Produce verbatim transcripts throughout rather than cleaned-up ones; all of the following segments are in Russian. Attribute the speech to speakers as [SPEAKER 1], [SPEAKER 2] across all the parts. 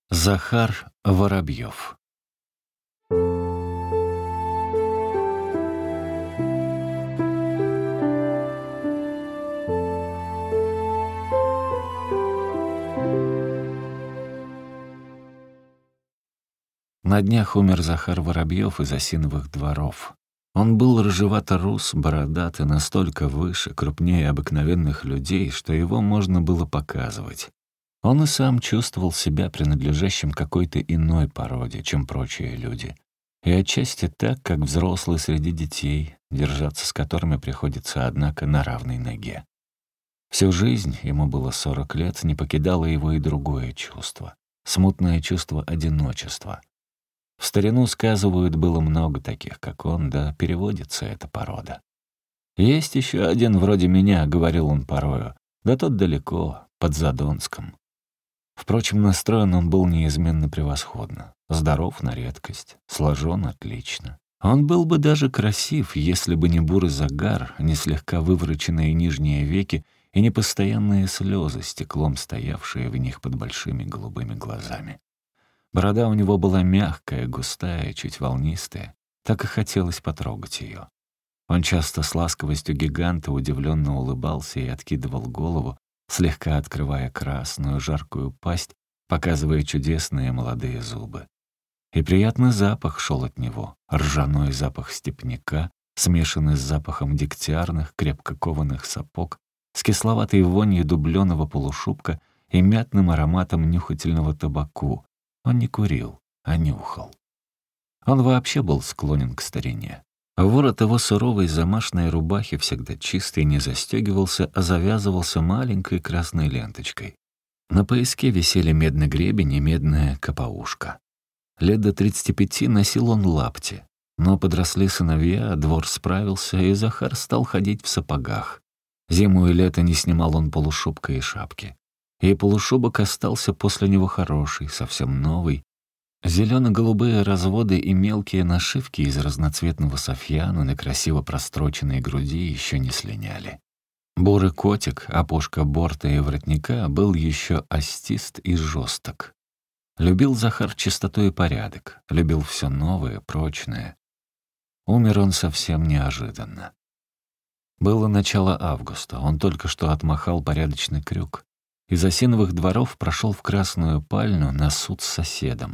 [SPEAKER 1] Захар Воробьев. На днях умер Захар Воробьев из Осиновых дворов. Он был рыжевато-рус, бородат и настолько выше, крупнее обыкновенных людей, что его можно было показывать. Он и сам чувствовал себя принадлежащим какой-то иной породе, чем прочие люди. И отчасти так, как взрослый среди детей, держаться с которыми приходится, однако, на равной ноге. Всю жизнь, ему было сорок лет, не покидало его и другое чувство — смутное чувство одиночества. В старину, сказывают, было много таких, как он, да переводится эта порода. «Есть еще один вроде меня», — говорил он порою, — «да тот далеко, под Задонском». Впрочем, настроен он был неизменно превосходно. Здоров на редкость, сложен отлично. Он был бы даже красив, если бы не бурый загар, не слегка вывороченные нижние веки и не постоянные слезы, стеклом стоявшие в них под большими голубыми глазами. Борода у него была мягкая, густая, чуть волнистая. Так и хотелось потрогать ее. Он часто с ласковостью гиганта удивленно улыбался и откидывал голову, слегка открывая красную, жаркую пасть, показывая чудесные молодые зубы. И приятный запах шел от него, ржаной запах степняка, смешанный с запахом дегтярных, крепко кованых сапог, с кисловатой вонью дубленого полушубка и мятным ароматом нюхательного табаку. Он не курил, а нюхал. Он вообще был склонен к старине. Ворот его суровой замашной рубахи всегда чистый не застегивался, а завязывался маленькой красной ленточкой. На пояске висели медный гребень и медная капаушка. Лет до тридцати пяти носил он лапти. Но подросли сыновья, двор справился, и Захар стал ходить в сапогах. Зиму и лето не снимал он полушубка и шапки. И полушубок остался после него хороший, совсем новый. Зелено-голубые разводы и мелкие нашивки из разноцветного софьяна на красиво простроченной груди еще не слиняли. Бурый котик, опушка борта и воротника, был еще остист и жесток. Любил Захар чистоту и порядок, любил все новое, прочное. Умер он совсем неожиданно. Было начало августа, он только что отмахал порядочный крюк. Из Осиновых дворов прошел в Красную Пальню на суд с соседом.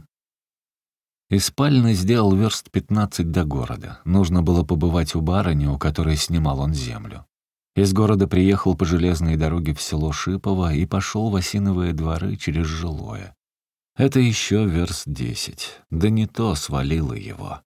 [SPEAKER 1] Из Пальны сделал верст пятнадцать до города. Нужно было побывать у барыни, у которой снимал он землю. Из города приехал по железной дороге в село Шипово и пошел в Осиновые дворы через Жилое. Это еще верст десять. Да не то свалило его.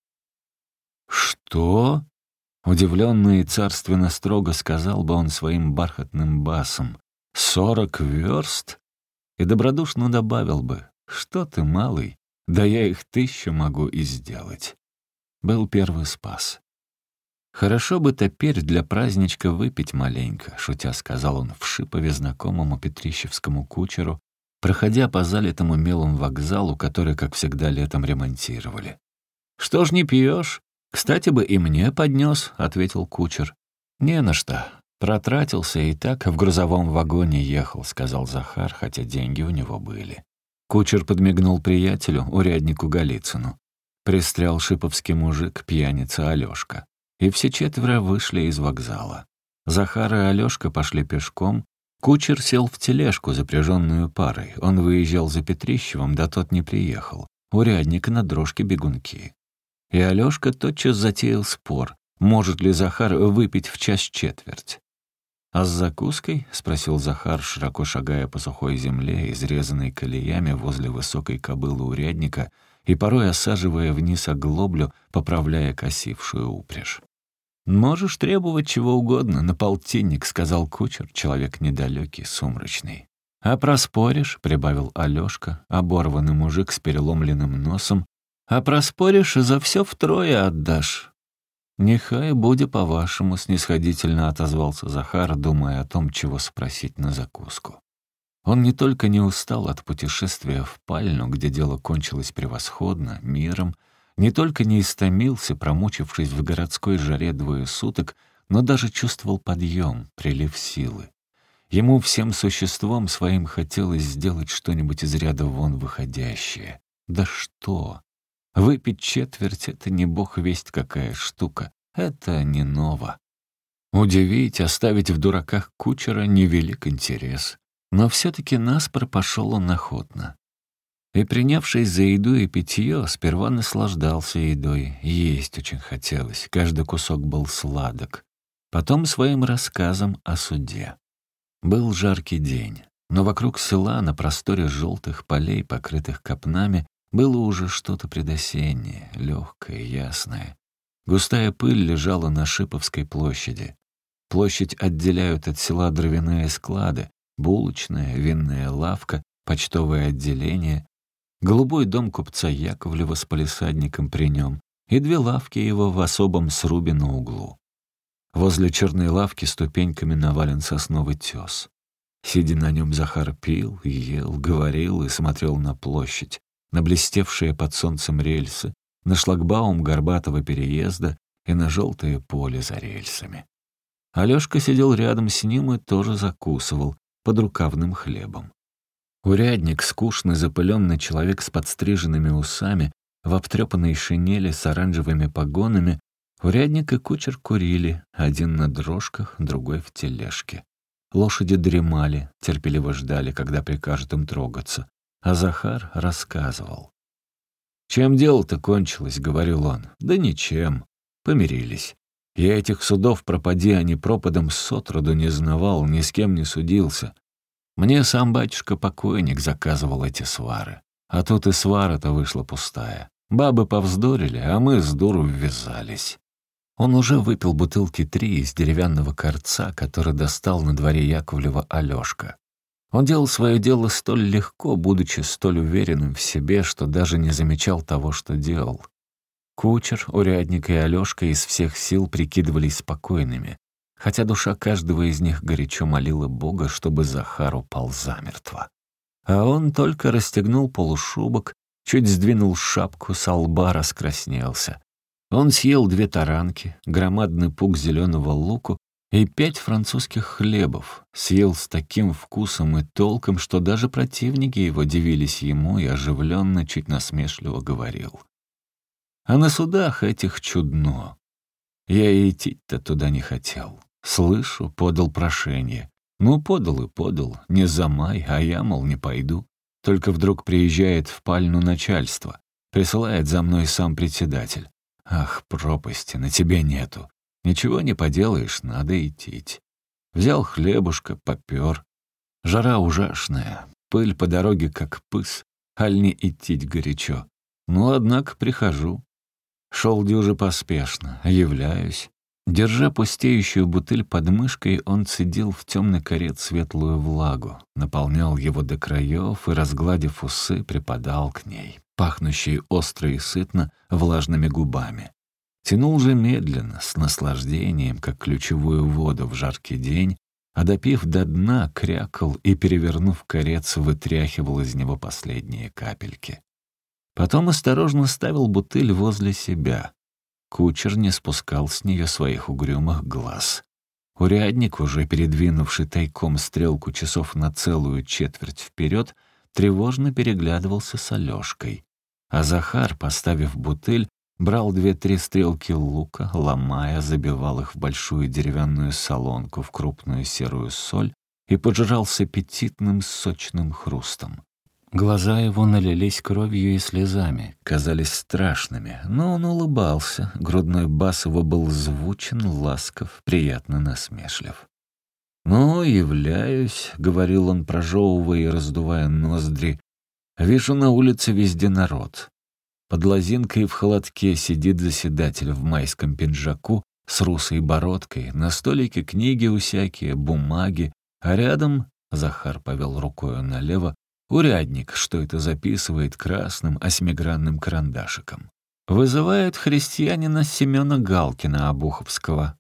[SPEAKER 1] «Что?» — удивленно и царственно строго сказал бы он своим бархатным басом. «Сорок верст?» И добродушно добавил бы: «Что ты, малый? Да я их тысячу могу и сделать». Был первый спас. «Хорошо бы теперь для праздничка выпить маленько», — шутя сказал он в Шипове знакомому петрищевскому кучеру, проходя по залитому мелом вокзалу, который, как всегда, летом ремонтировали. «Что ж не пьешь? Кстати бы и мне поднес», — ответил кучер. «Не на что. Протратился и так в грузовом вагоне ехал», — сказал Захар, хотя деньги у него были. Кучер подмигнул приятелю, уряднику Голицыну. Пристрял шиповский мужик, пьяница Алёшка. И все четверо вышли из вокзала. Захар и Алёшка пошли пешком. Кучер сел в тележку, запряженную парой. Он выезжал за Петрищевым, да тот не приехал. Урядник на дрожке бегунки. И Алёшка тотчас затеял спор, может ли Захар выпить в час четверть. «А с закуской?» — спросил Захар, широко шагая по сухой земле, изрезанной колеями возле высокой кобылы урядника и порой осаживая вниз оглоблю, поправляя косившую упряжь. «Можешь требовать чего угодно, на полтинник», — сказал кучер, человек недалекий, сумрачный. «А проспоришь?» — прибавил Алёшка, оборванный мужик с переломленным носом. «А проспоришь, и за все втрое отдашь». «Нехай будет по-вашему», — снисходительно отозвался Захар, думая о том, чего спросить на закуску. Он не только не устал от путешествия в Пальну, где дело кончилось превосходно, миром, не только не истомился, промучившись в городской жаре двое суток, но даже чувствовал подъем, прилив силы. Ему всем существом своим хотелось сделать что-нибудь из ряда вон выходящее. Да что? Выпить четверть — это не бог весть какая штука. Это не ново. Удивить, оставить в дураках кучера — невелик интерес. Но все-таки наспор пошел он охотно. И, принявшись за еду и питье, сперва наслаждался едой. Есть очень хотелось, каждый кусок был сладок. Потом своим рассказом о суде. Был жаркий день, но вокруг села на просторе желтых полей, покрытых копнами, было уже что-то предосеннее, легкое, ясное. Густая пыль лежала на Шиповской площади. Площадь отделяют от села дровяные склады, булочная, винная лавка, почтовое отделение, голубой дом купца Яковлева с палисадником при нем и две лавки его в особом срубе на углу. Возле черной лавки ступеньками навален сосновый тес. Сидя на нем, Захар пил, ел, говорил и смотрел на площадь, на блестевшие под солнцем рельсы, на шлагбаум горбатого переезда и на желтое поле за рельсами. Алёшка сидел рядом с ним и тоже закусывал подрукавным хлебом. Урядник, скучный, запыленный человек с подстриженными усами, в обтрепанной шинели с оранжевыми погонами, урядник и кучер курили, один на дрожках, другой в тележке. Лошади дремали, терпеливо ждали, когда прикажет им трогаться, а Захар рассказывал. «Чем дело-то кончилось?» — говорил он. «Да ничем. Помирились. Я этих судов, пропади они пропадом, сотроду не знавал, ни с кем не судился. Мне сам батюшка-покойник заказывал эти свары. А тут и свара-то вышла пустая. Бабы повздорили, а мы с дуру ввязались». Он уже выпил бутылки три из деревянного корца, который достал на дворе Яковлева Алёшка. Он делал свое дело столь легко, будучи столь уверенным в себе, что даже не замечал того, что делал. Кучер, урядник и Алёшка из всех сил прикидывались спокойными, хотя душа каждого из них горячо молила Бога, чтобы Захар упал замертво. А он только расстегнул полушубок, чуть сдвинул шапку, со лба раскраснелся. Он съел две таранки, громадный пук зеленого луку и пять французских хлебов, съел с таким вкусом и толком, что даже противники его дивились ему и оживленно, чуть насмешливо говорил. А на судах этих чудно. Я и идти-то туда не хотел. Слышу, подал прошение. Ну, подал и подал, не замай, а я, мол, не пойду. Только вдруг приезжает в пальну начальство, присылает за мной сам председатель. Ах, пропасти, на тебе нету. Ничего не поделаешь, надо идти. Взял хлебушка, попёр. Жара ужасная, пыль по дороге как пыс, аль не идти горячо. Ну, однако, прихожу. Шел дюже поспешно, являюсь. Держа пустеющую бутыль под мышкой, он цедил в темный корет светлую влагу, наполнял его до краев и, разгладив усы, припадал к ней, пахнущей остро и сытно влажными губами. Тянул же медленно, с наслаждением, как ключевую воду в жаркий день, а допив до дна, крякал и, перевернув корец, вытряхивал из него последние капельки. Потом осторожно ставил бутыль возле себя. Кучер не спускал с нее своих угрюмых глаз. Урядник, уже передвинувший тайком стрелку часов на целую четверть вперед, тревожно переглядывался с Алёшкой. А Захар, поставив бутыль, брал две-три стрелки лука, ломая, забивал их в большую деревянную солонку в крупную серую соль и пожирал с аппетитным сочным хрустом. Глаза его налились кровью и слезами, казались страшными, но он улыбался, грудной бас его был звучен, ласков, приятно насмешлив. «Ну, являюсь», — говорил он, прожевывая и раздувая ноздри, — «вижу на улице везде народ. Под лозинкой в холодке сидит заседатель в майском пиджаку с русой бородкой, на столике книги усякие, бумаги, а рядом, — Захар повел рукою налево, — урядник, что это записывает красным осьмигранным карандашиком. Вызывают христианина Семёна Галкина Обуховского.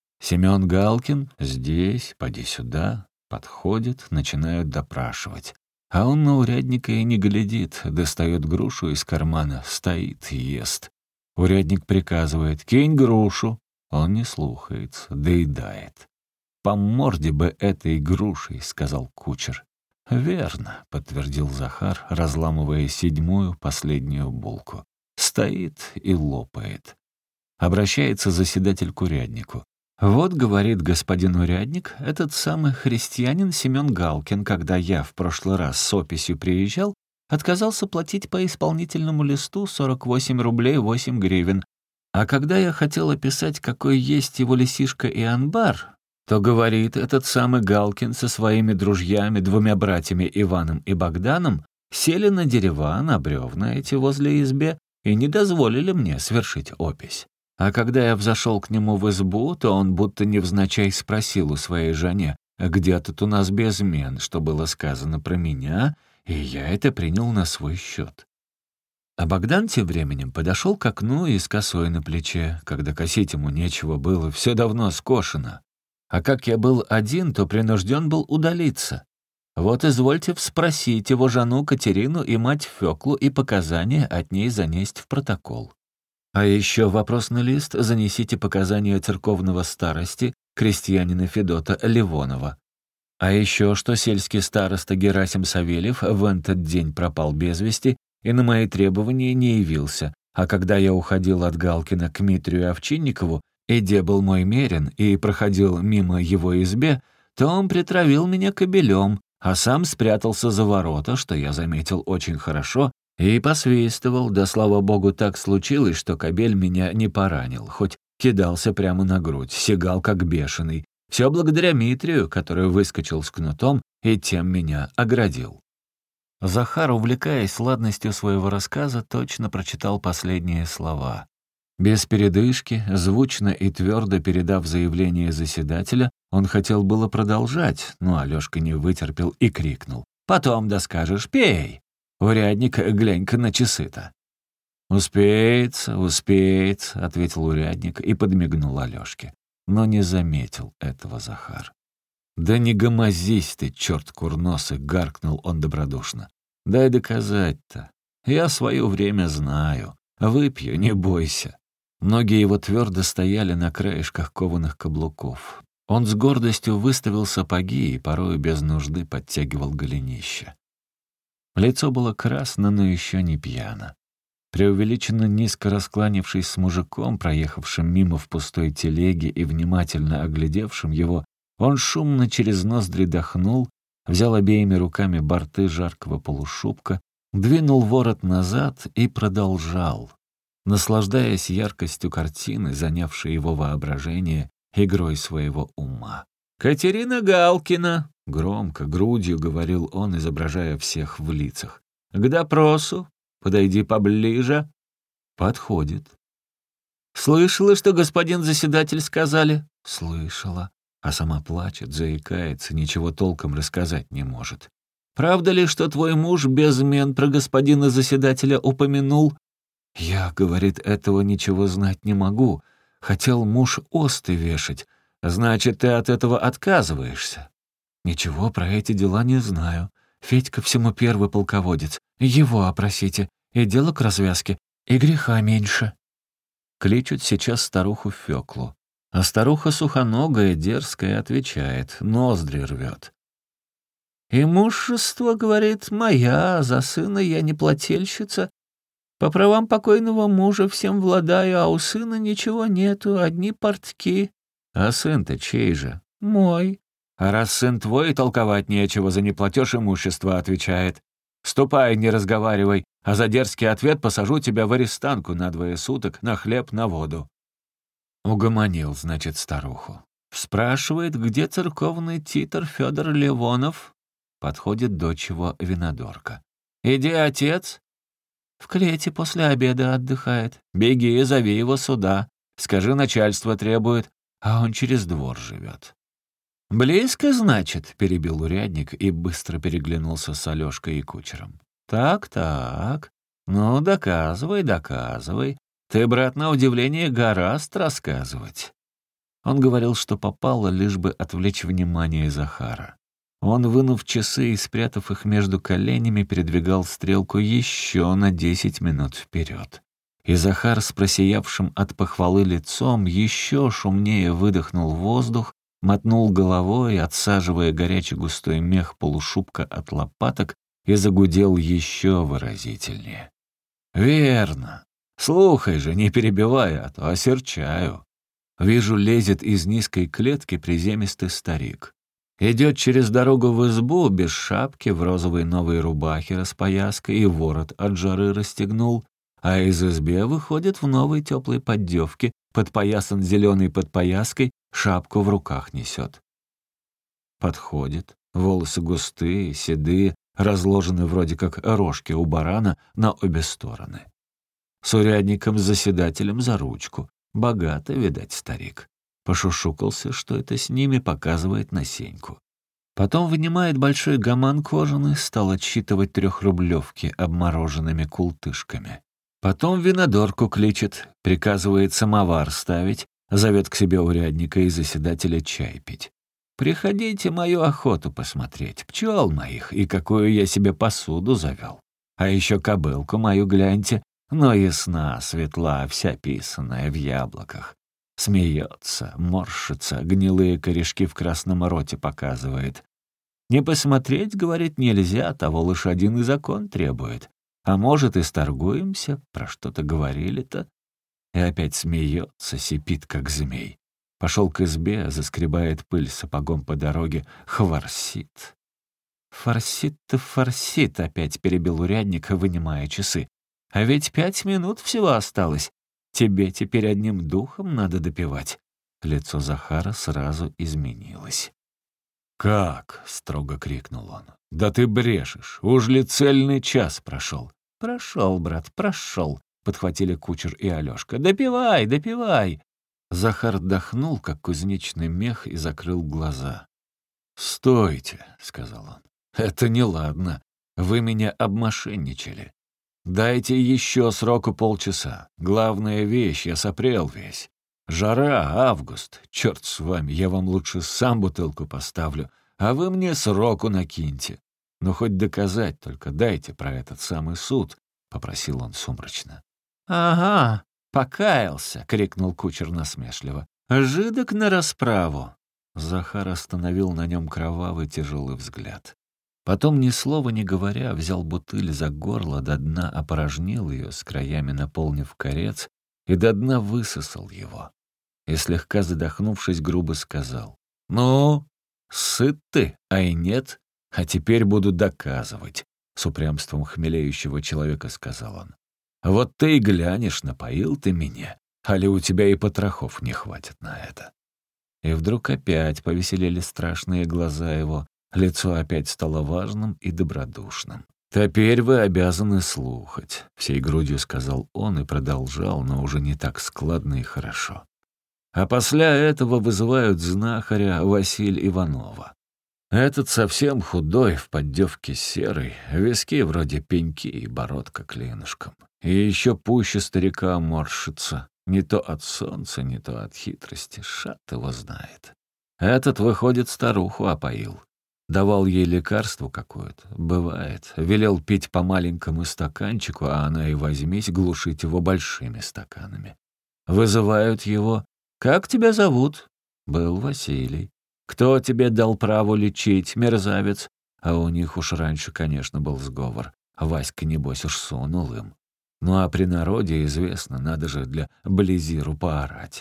[SPEAKER 1] Семён Галкин здесь, поди сюда, подходит, начинают допрашивать. А он на урядника и не глядит, достает грушу из кармана, стоит, ест. Урядник приказывает: «Кинь грушу». Он не слухается, доедает. по морде бы этой грушей», — сказал кучер. «Верно», — подтвердил Захар, разламывая седьмую, последнюю булку. Стоит и лопает. Обращается заседатель к уряднику. «Вот, — говорит господин урядник, — этот самый христианин Семен Галкин, когда я в прошлый раз с описью приезжал, отказался платить по исполнительному листу сорок восемь рублей восемь гривен. А когда я хотел описать, какой есть его лисишка и анбар, то, говорит, этот самый Галкин со своими дружьями, двумя братьями Иваном и Богданом, сели на дерева, на бревна эти возле избе и не дозволили мне свершить опись. А когда я взошел к нему в избу, то он будто невзначай спросил у своей жене, где тут у нас безмен, что было сказано про меня, и я это принял на свой счет. А Богдан тем временем подошел к окну и с косой на плече, когда косить ему нечего было, все давно скошено. А как я был один, то принужден был удалиться. Вот извольте спросить его жену Катерину и мать Фёклу и показания от ней занесть в протокол. А еще вопросный лист занесите показания церковного старости, крестьянина Федота Ливонова. А еще что сельский староста Герасим Савельев в этот день пропал без вести и на мои требования не явился, а когда я уходил от Галкина к Митрию Овчинникову, и где был мой мерин, и проходил мимо его избе, то он притравил меня кобелем, а сам спрятался за ворота, что я заметил очень хорошо, и посвистывал, да, слава богу, так случилось, что кобель меня не поранил, хоть кидался прямо на грудь, сигал как бешеный. Все благодаря Митрию, который выскочил с кнутом и тем меня оградил. Захар, увлекаясь сладостью своего рассказа, точно прочитал последние слова. Без передышки, звучно и твердо передав заявление заседателя, он хотел было продолжать, но Алёшка не вытерпел и крикнул. «Потом доскажешь, пей! Урядник, глянь-ка на часы-то!» «Успеется, успеется», — ответил урядник и подмигнул Алёшке. Но не заметил этого Захар. «Да не гомозись ты, черт курносый!» — гаркнул он добродушно. «Дай доказать-то. Я свое время знаю. Выпью, не бойся». Ноги его твердо стояли на краешках кованых каблуков. Он с гордостью выставил сапоги и порою без нужды подтягивал голенище. Лицо было красно, но еще не пьяно. Преувеличенно низко раскланившись с мужиком, проехавшим мимо в пустой телеге и внимательно оглядевшим его, он шумно через ноздри дохнул, взял обеими руками борты жаркого полушубка, двинул ворот назад и продолжал, наслаждаясь яркостью картины, занявшей его воображение, игрой своего ума. «Катерина Галкина!» — громко, грудью говорил он, изображая всех в лицах. «К допросу! Подойди поближе!» Подходит. «Слышала, что господин заседатель сказали?» «Слышала». А сама плачет, заикается, ничего толком рассказать не может. «Правда ли, что твой муж безмен про господина заседателя упомянул?» «Я, — говорит, — этого ничего знать не могу. Хотел муж осты вешать. Значит, ты от этого отказываешься?» «Ничего про эти дела не знаю. Федька всему первый полководец. Его опросите. И дело к развязке, и греха меньше». Кличут сейчас старуху Фёклу. А старуха сухоногая, дерзкая, отвечает, ноздри рвет. «Имущество, — говорит, — моя, за сына я не плательщица. По правам покойного мужа всем владаю, а у сына ничего нету, одни портки». «А сын-то чей же?» «Мой». «А раз сын твой, толковать нечего, за неплатеж имущества», — отвечает. «Ступай, не разговаривай, а за дерзкий ответ посажу тебя в арестанку на двое суток, на хлеб, на воду». Угомонил, значит, старуху. Спрашивает, где церковный титр Федор Ливонов. Подходит дочь его винодорка. «Иди, отец». «В клете после обеда отдыхает. Беги, зови его сюда. Скажи, начальство требует, а он через двор живет». «Близко, значит?» — перебил урядник и быстро переглянулся с Алёшкой и кучером. «Так-так. Ну, доказывай, доказывай. Ты, брат, на удивление гораст рассказывать». Он говорил, что попало, лишь бы отвлечь внимание Захара. Он, вынув часы и спрятав их между коленями, передвигал стрелку еще на десять минут вперед. И Захар с просиявшим от похвалы лицом еще шумнее выдохнул воздух, мотнул головой, отсаживая горячий густой мех полушубка от лопаток, и загудел еще выразительнее. «Верно. Слухай же, не перебивай, а то осерчаю». Вижу, лезет из низкой клетки приземистый старик. Идет через дорогу в избу, без шапки, в розовой новой рубахе распояской и ворот от жары расстегнул, а из избы выходит в новой теплой поддевке, подпоясан зеленой подпояской, шапку в руках несет. Подходит, волосы густые, седые, разложены вроде как рожки у барана на обе стороны. С урядником-заседателем за ручку. Богато, видать, старик. Пошушукался, что это с ними, показывает на Сеньку. Потом вынимает большой гаман кожаный, стал отсчитывать трехрублевки обмороженными култышками. Потом винодорку кличет, приказывает самовар ставить, зовет к себе урядника и заседателя чай пить. «Приходите мою охоту посмотреть, пчел моих, и какую я себе посуду завел. А еще кобылку мою гляньте, но ясна, светла, вся писаная в яблоках. Смеется, морщится, гнилые корешки в красном роте показывает. Не посмотреть, говорит, нельзя, того лошадиный закон требует. А может, и сторгуемся, про что-то говорили-то?» И опять смеется, сипит, как змей. Пошел к избе, заскребает пыль сапогом по дороге, хворсит. «Форсит-то форсит», — опять перебил урядник, вынимая часы. «А ведь пять минут всего осталось. Тебе теперь одним духом надо допивать». Лицо Захара сразу изменилось. «Как?» — строго крикнул он. «Да ты брешешь! Уж ли цельный час прошел?» «Прошел, брат, прошел», — подхватили кучер и Алешка. «Допивай, допивай!» Захар вдохнул, как кузнечный мех, и закрыл глаза. «Стойте», — сказал он. «Это неладно. Вы меня обмошенничали. Дайте еще сроку полчаса. Главная вещь, я сопрел весь. Жара, август. Черт с вами, я вам лучше сам бутылку поставлю, а вы мне сроку накиньте. Ну, хоть доказать, только дайте про этот самый суд», — попросил он сумрачно. «Ага, покаялся», — крикнул кучер насмешливо. «Жидок на расправу». Захар остановил на нем кровавый тяжелый взгляд. Потом, ни слова не говоря, взял бутыль за горло, до дна опорожнил ее, с краями наполнив корец, и до дна высосал его. И, слегка задохнувшись, грубо сказал: «Ну, сыт ты, а и нет, а теперь буду доказывать», — с упрямством хмелеющего человека сказал он. «Вот ты и глянешь, напоил ты меня, а ли у тебя и потрохов не хватит на это». И вдруг опять повеселели страшные глаза его, лицо опять стало важным и добродушным. «Теперь вы обязаны слухать», — всей грудью сказал он и продолжал, но уже не так складно и хорошо. «А после этого вызывают знахаря Василь Иванова. Этот совсем худой, в поддевке серый, виски вроде пеньки и бородка клинышком. И еще пуще старика морщится, не то от солнца, не то от хитрости, шат его знает. Этот, выходит, старуху опоил. Давал ей лекарство какое-то, бывает, велел пить по маленькому стаканчику, а она и возьмись глушить его большими стаканами. Вызывают его. «Как тебя зовут?» «Был Василий». «Кто тебе дал право лечить, мерзавец?» А у них уж раньше, конечно, был сговор. Васька, небось, уж сунул им. Ну а при народе, известно, надо же для Близиру поорать.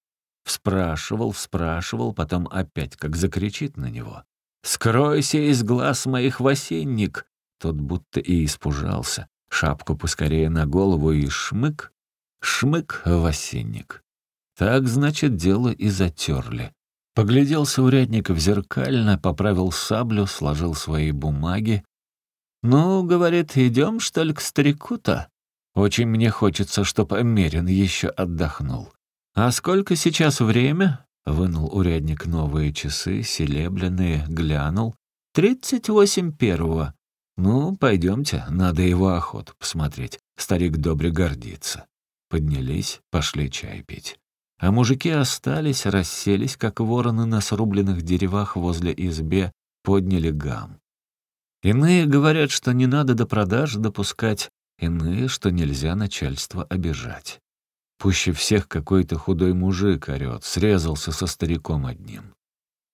[SPEAKER 1] Вспрашивал, вспрашивал, потом опять как закричит на него: «Скройся из глаз моих, Васенник!» Тот будто и испужался. Шапку поскорее на голову и шмык, шмык, Васенник. Так, значит, дело и затерли. Погляделся урядник в зеркально, поправил саблю, сложил свои бумаги. «Ну, — говорит, — идем, что ли, к старику-то? Очень мне хочется, чтоб Мерин еще отдохнул. А сколько сейчас время?» Вынул урядник новые часы, серебряные, глянул. «Тридцать восемь первого. Ну, пойдемте, надо его охоту посмотреть. Старик добре гордится». Поднялись, пошли чай пить. А мужики остались, расселись, как вороны на срубленных деревах возле избе, подняли гам. Иные говорят, что не надо до продаж допускать, иные, что нельзя начальство обижать. Пуще всех какой-то худой мужик орёт, срезался со стариком одним.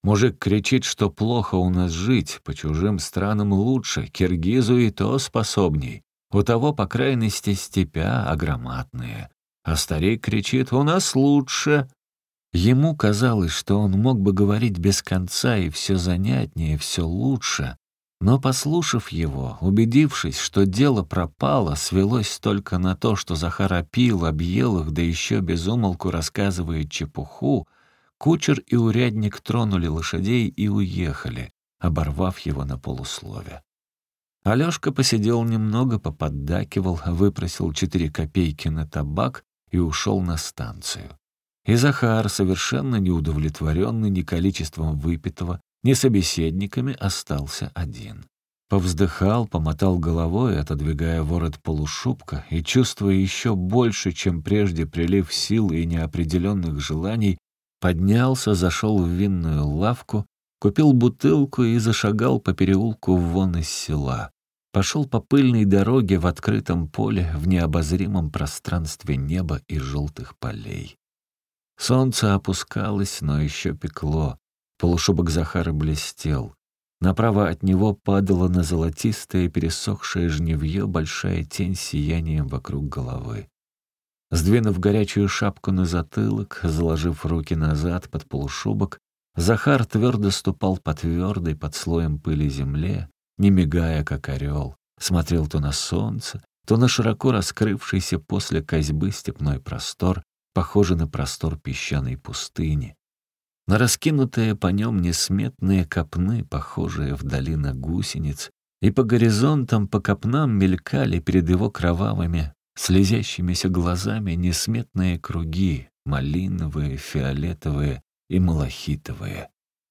[SPEAKER 1] Мужик кричит, что плохо у нас жить, по чужим странам лучше, киргизу и то способней. У того, по крайности, степя огроматные. А старик кричит: «У нас лучше». Ему казалось, что он мог бы говорить без конца и все занятнее, все лучше. Но, послушав его, убедившись, что дело пропало, свелось только на то, что Захар опил, объел их, да еще без умолку рассказывает чепуху, кучер и урядник тронули лошадей и уехали, оборвав его на полуслове. Алёшка посидел немного, поподдакивал, выпросил четыре копейки на табак и ушел на станцию. И Захар, совершенно неудовлетворенный ни количеством выпитого, ни собеседниками, остался один. Повздыхал, помотал головой, отодвигая ворот полушубка, и, чувствуя еще больше, чем прежде, прилив сил и неопределенных желаний, поднялся, зашел в винную лавку, купил бутылку и зашагал по переулку вон из села. Пошел по пыльной дороге в открытом поле, в необозримом пространстве неба и желтых полей. Солнце опускалось, но еще пекло. Полушубок Захара блестел. Направо от него падала на золотистое пересохшее жневье большая тень с сиянием вокруг головы. Сдвинув горячую шапку на затылок, заложив руки назад под полушубок, Захар твердо ступал по твердой под слоем пыли земле, не мигая, как орел, смотрел то на солнце, то на широко раскрывшийся после косьбы степной простор, похожий на простор песчаной пустыни, на раскинутые по нем несметные копны, похожие вдали на гусениц, и по горизонтам, по копнам мелькали перед его кровавыми, слезящимися глазами несметные круги, малиновые, фиолетовые и малахитовые.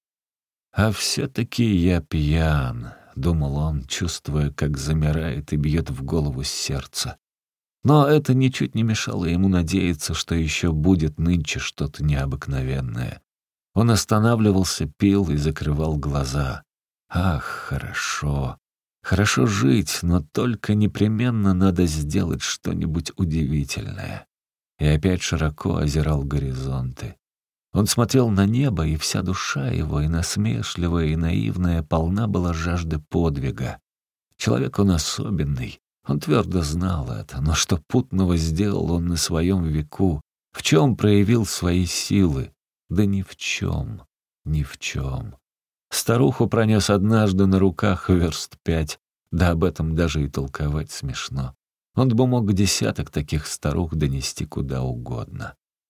[SPEAKER 1] «А все-таки я пьян», — думал он, чувствуя, как замирает и бьет в голову сердце. Но это ничуть не мешало ему надеяться, что еще будет нынче что-то необыкновенное. Он останавливался, пил и закрывал глаза. «Ах, хорошо! Хорошо жить, но только непременно надо сделать что-нибудь удивительное». И опять широко озирал горизонты. Он смотрел на небо, и вся душа его, и насмешливая, и наивная, полна была жажды подвига. Человек он особенный, он твердо знал это, но что путного сделал он на своем веку, в чем проявил свои силы? Да ни в чем, ни в чем. Старуху пронес однажды на руках верст пять, да об этом даже и толковать смешно. Он бы мог десяток таких старух донести куда угодно.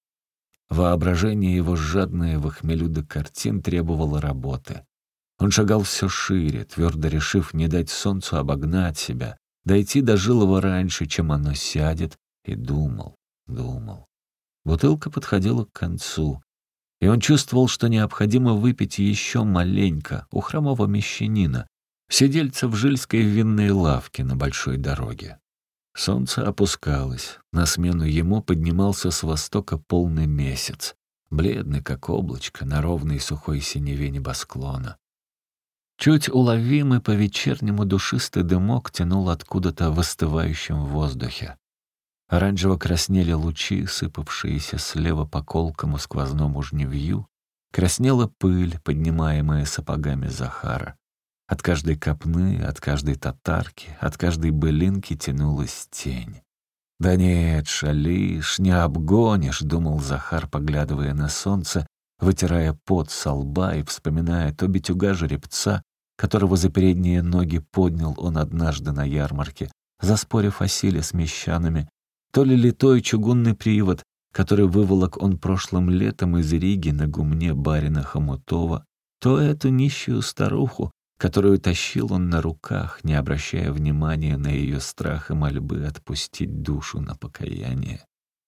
[SPEAKER 1] Воображение его, жадное в хмелю до картин, требовало работы. Он шагал все шире, твердо решив не дать солнцу обогнать себя, дойти до жилого раньше, чем оно сядет, и думал, думал. Бутылка подходила к концу, и он чувствовал, что необходимо выпить еще маленько у хромого мещанина, сидельца в жильской винной лавке на большой дороге. Солнце опускалось, на смену ему поднимался с востока полный месяц, бледный, как облачко, на ровной сухой синеве небосклона. Чуть уловимый по-вечернему душистый дымок тянул откуда-то в остывающем воздухе. Оранжево краснели лучи, сыпавшиеся слева по колкому сквозному жневью, краснела пыль, поднимаемая сапогами Захара. От каждой копны, от каждой татарки, от каждой былинки тянулась тень. «Да нет, шалишь, не обгонишь», — думал Захар, поглядывая на солнце, вытирая пот со лба и вспоминая то битюга-жеребца, которого за передние ноги поднял он однажды на ярмарке, заспорив о силе с мещанами, то ли литой чугунный привод, который выволок он прошлым летом из Риги на гумне барина Хомутова, то эту нищую старуху, которую тащил он на руках, не обращая внимания на ее страх и мольбы отпустить душу на покаяние.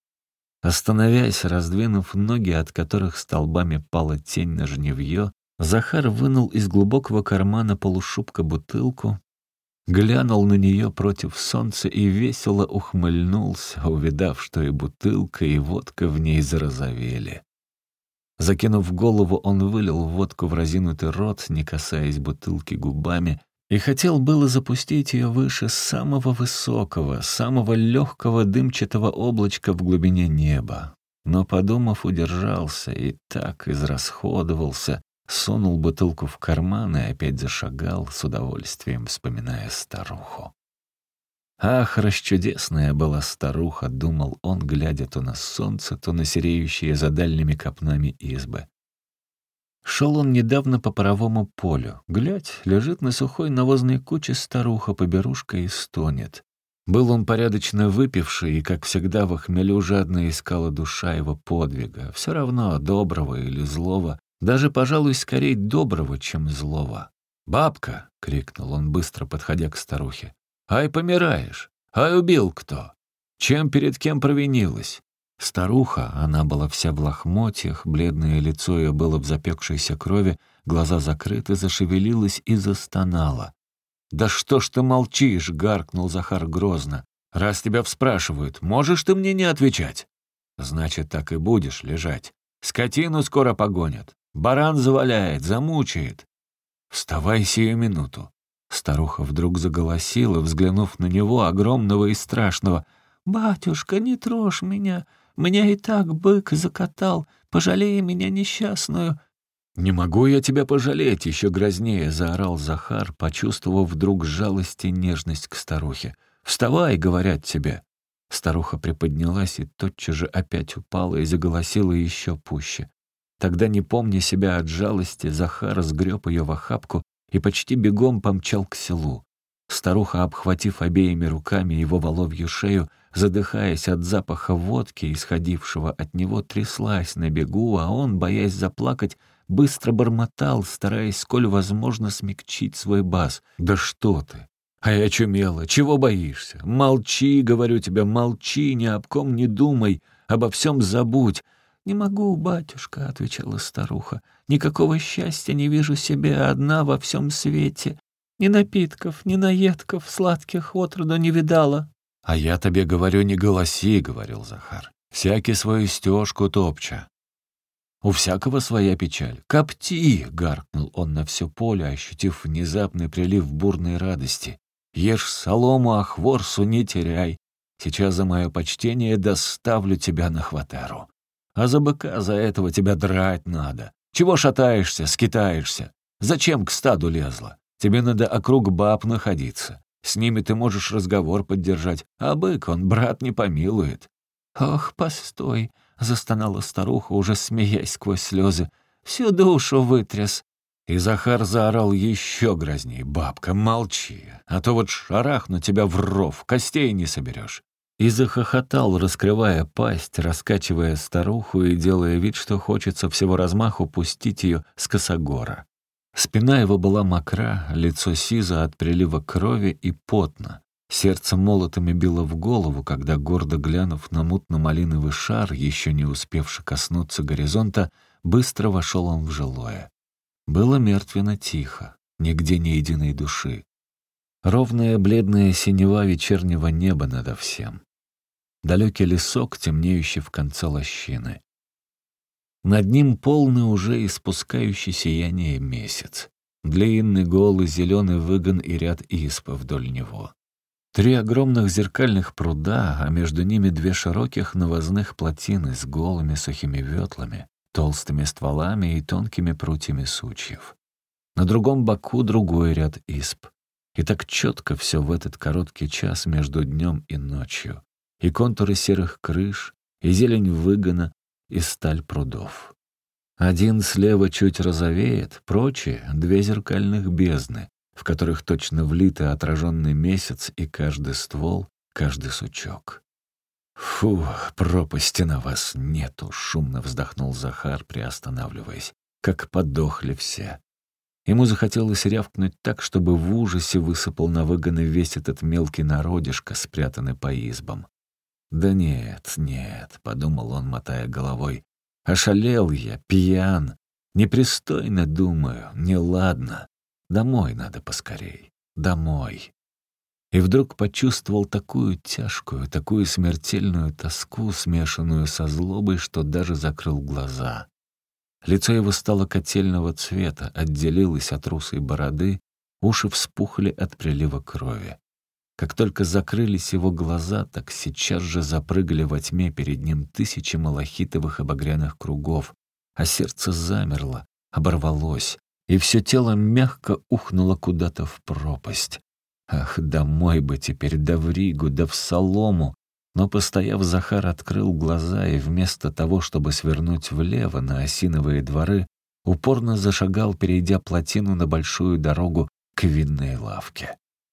[SPEAKER 1] Остановясь, раздвинув ноги, от которых столбами пала тень на жневье, Захар вынул из глубокого кармана полушубка бутылку, глянул на нее против солнца и весело ухмыльнулся, увидав, что и бутылка, и водка в ней зарозовели. Закинув голову, он вылил водку в разинутый рот, не касаясь бутылки губами, и хотел было запустить ее выше самого высокого, самого легкого дымчатого облачка в глубине неба. Но, подумав, удержался и так израсходовался, сунул бутылку в карман и опять зашагал, с удовольствием вспоминая старуху. «Ах, расчудесная была старуха», — думал он, глядя то на солнце, то на сереющие за дальними копнами избы. Шел он недавно по паровому полю. Глядь, лежит на сухой навозной куче старуха-поберушка и стонет. Был он порядочно выпивший, и, как всегда, в хмелю жадно искала душа его подвига, все равно доброго или злого, даже, пожалуй, скорее доброго, чем злого. «Бабка!» — крикнул он, быстро подходя к старухе. «Ай, помираешь! Ай, убил кто? Чем перед кем провинилась?» Старуха, она была вся в лохмотьях, бледное лицо ее было в запекшейся крови, глаза закрыты, зашевелилась и застонала. «Да что ж ты молчишь?» — гаркнул Захар грозно. «Раз тебя вспрашивают, можешь ты мне не отвечать?» «Значит, так и будешь лежать. Скотину скоро погонят. Баран заваляет, замучает. Вставай сию минуту». Старуха вдруг заголосила, взглянув на него, огромного и страшного. «Батюшка, не трожь меня. Меня и так бык закатал. Пожалей меня несчастную». «Не могу я тебя пожалеть», — еще грознее заорал Захар, почувствовав вдруг жалость и нежность к старухе. «Вставай», — говорят тебе. Старуха приподнялась и тотчас же опять упала и заголосила еще пуще. Тогда, не помня себя от жалости, Захар сгреб ее в охапку и почти бегом помчал к селу. Старуха, обхватив обеими руками его воловью шею, задыхаясь от запаха водки, исходившего от него, тряслась на бегу, а он, боясь заплакать, быстро бормотал, стараясь, сколь возможно, смягчить свой бас. «Да что ты! А я очумела! Чего боишься? Молчи, говорю тебе, молчи, ни об ком не думай, обо всем забудь!» «Не могу, батюшка», — отвечала старуха, — «никакого счастья не вижу себе одна во всем свете. Ни напитков, ни наедков сладких отроду не видала». «А я тебе говорю, не голоси», — говорил Захар. «Всякий свою стежку топча. У всякого своя печаль. Копти!» — гаркнул он на все поле, ощутив внезапный прилив бурной радости. «Ешь солому, а хворсу не теряй. Сейчас за мое почтение доставлю тебя на хватеру. А за быка за этого тебя драть надо. Чего шатаешься, скитаешься? Зачем к стаду лезла? Тебе надо округ баб находиться. С ними ты можешь разговор поддержать, а бык, он, брат, не помилует». «Ох, постой!» — застонала старуха, уже смеясь сквозь слезы. «Всю душу вытряс». И Захар заорал еще грозней. «Бабка, молчи, а то вот шарахну тебя в ров, костей не соберешь». И захохотал, раскрывая пасть, раскачивая старуху и делая вид, что хочется всего размаху пустить ее с косогора. Спина его была мокра, лицо сизо от прилива крови и потно. Сердце молотами било в голову, когда, гордо глянув на мутно-малиновый шар, еще не успевший коснуться горизонта, быстро вошел он в жилое. Было мертвенно тихо, нигде ни единой души. Ровная бледная синева вечернего неба надо всем. Далекий лесок, темнеющий в конце лощины. Над ним полный уже испускающий сияние месяц. Длинный, голый, зеленый выгон и ряд исп вдоль него. Три огромных зеркальных пруда, а между ними две широких навозных плотины с голыми сухими ветлами, толстыми стволами и тонкими прутьями сучьев. На другом боку другой ряд исп. И так четко все в этот короткий час между днем и ночью. И контуры серых крыш, и зелень выгона, и сталь прудов. Один слева чуть розовеет, прочие — две зеркальных бездны, в которых точно влиты отраженный месяц и каждый ствол, каждый сучок. «Фу, пропасти на вас нету», — шумно вздохнул Захар, приостанавливаясь. «Как подохли все». Ему захотелось рявкнуть так, чтобы в ужасе высыпал на выгоны весь этот мелкий народишко, спрятанный по избам. «Да нет, нет», — подумал он, мотая головой. «Ошалел я, пьян. Непристойно думаю, неладно. Домой надо поскорей, домой». И вдруг почувствовал такую тяжкую, такую смертельную тоску, смешанную со злобой, что даже закрыл глаза. Лицо его стало котельного цвета, отделилось от русой бороды, уши вспухли от прилива крови. Как только закрылись его глаза, так сейчас же запрыгали во тьме перед ним тысячи малахитовых и багряных кругов, а сердце замерло, оборвалось, и все тело мягко ухнуло куда-то в пропасть. Ах, домой бы теперь, да в Ригу, да в солому. Но, постояв, Захар открыл глаза и вместо того, чтобы свернуть влево на осиновые дворы, упорно зашагал, перейдя плотину на большую дорогу к винной лавке.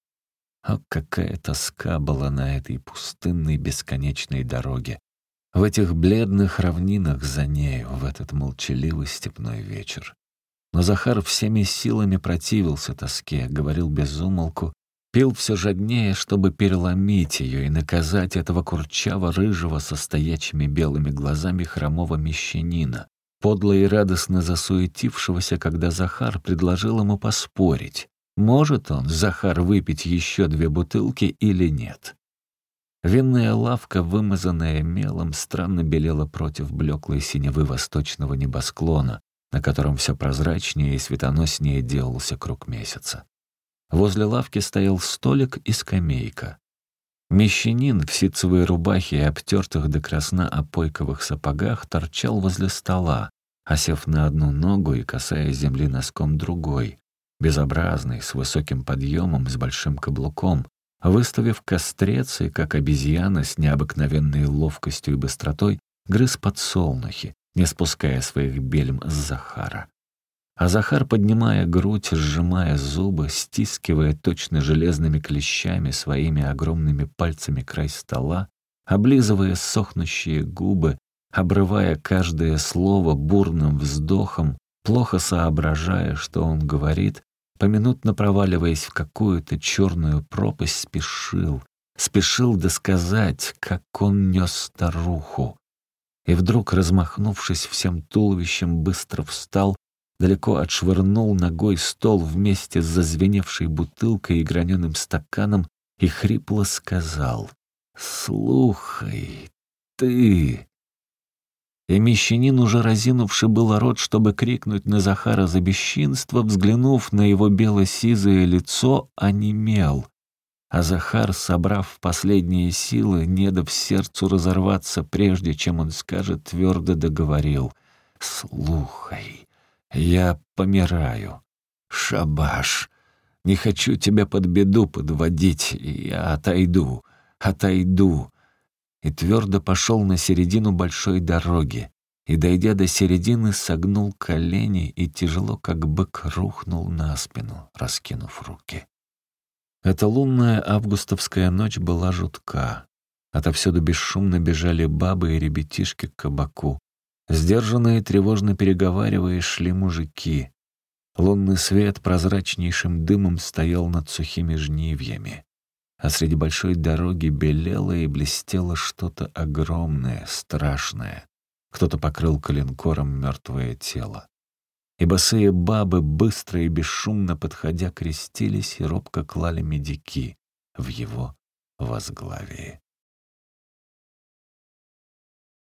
[SPEAKER 1] А какая тоска была на этой пустынной бесконечной дороге, в этих бледных равнинах за нею, в этот молчаливый степной вечер. Но Захар всеми силами противился тоске, говорил без умолку, пил все жаднее, чтобы переломить ее и наказать этого курчаво-рыжего со стоячими белыми глазами хромого мещанина, подло и радостно засуетившегося, когда Захар предложил ему поспорить, может он, Захар, выпить еще две бутылки или нет. Винная лавка, вымазанная мелом, странно белела против блеклой синевы восточного небосклона, на котором все прозрачнее и светоноснее делался круг месяца. Возле лавки стоял столик и скамейка. Мещанин в ситцевой рубахе и обтертых до красна опойковых сапогах торчал возле стола, осев на одну ногу и касаясь земли носком другой, безобразный, с высоким подъемом, с большим каблуком, выставив кострец и, как обезьяна с необыкновенной ловкостью и быстротой, грыз подсолнухи, не спуская своих бельм с Захара. А Захар, поднимая грудь, сжимая зубы, стискивая точно железными клещами своими огромными пальцами край стола, облизывая сохнущие губы, обрывая каждое слово бурным вздохом, плохо соображая, что он говорит, поминутно проваливаясь в какую-то черную пропасть, спешил, спешил досказать, как он нес старуху. И вдруг, размахнувшись всем туловищем, быстро встал, далеко отшвырнул ногой стол вместе с зазвеневшей бутылкой и граненым стаканом и хрипло сказал: «Слухай, ты...» И мещанин, уже разинувший было рот, чтобы крикнуть на Захара за бесчинство, взглянув на его бело-сизое лицо, онемел. А Захар, собрав последние силы, не дав сердцу разорваться, прежде чем он скажет, твердо договорил: «Слухай, я помираю. Шабаш, не хочу тебя под беду подводить, я отойду, отойду». И твердо пошел на середину большой дороги, и, дойдя до середины, согнул колени и тяжело, как бык, рухнул на спину, раскинув руки. Эта лунная августовская ночь была жутка. Отовсюду бесшумно бежали бабы и ребятишки к кабаку. Сдержанные, тревожно переговаривая, шли мужики. Лунный свет прозрачнейшим дымом стоял над сухими жнивьями. А среди большой дороги белело и блестело что-то огромное, страшное. Кто-то покрыл коленкором мертвое тело. И босые бабы, быстро и бесшумно подходя, крестились и робко клали медики в его возглавии.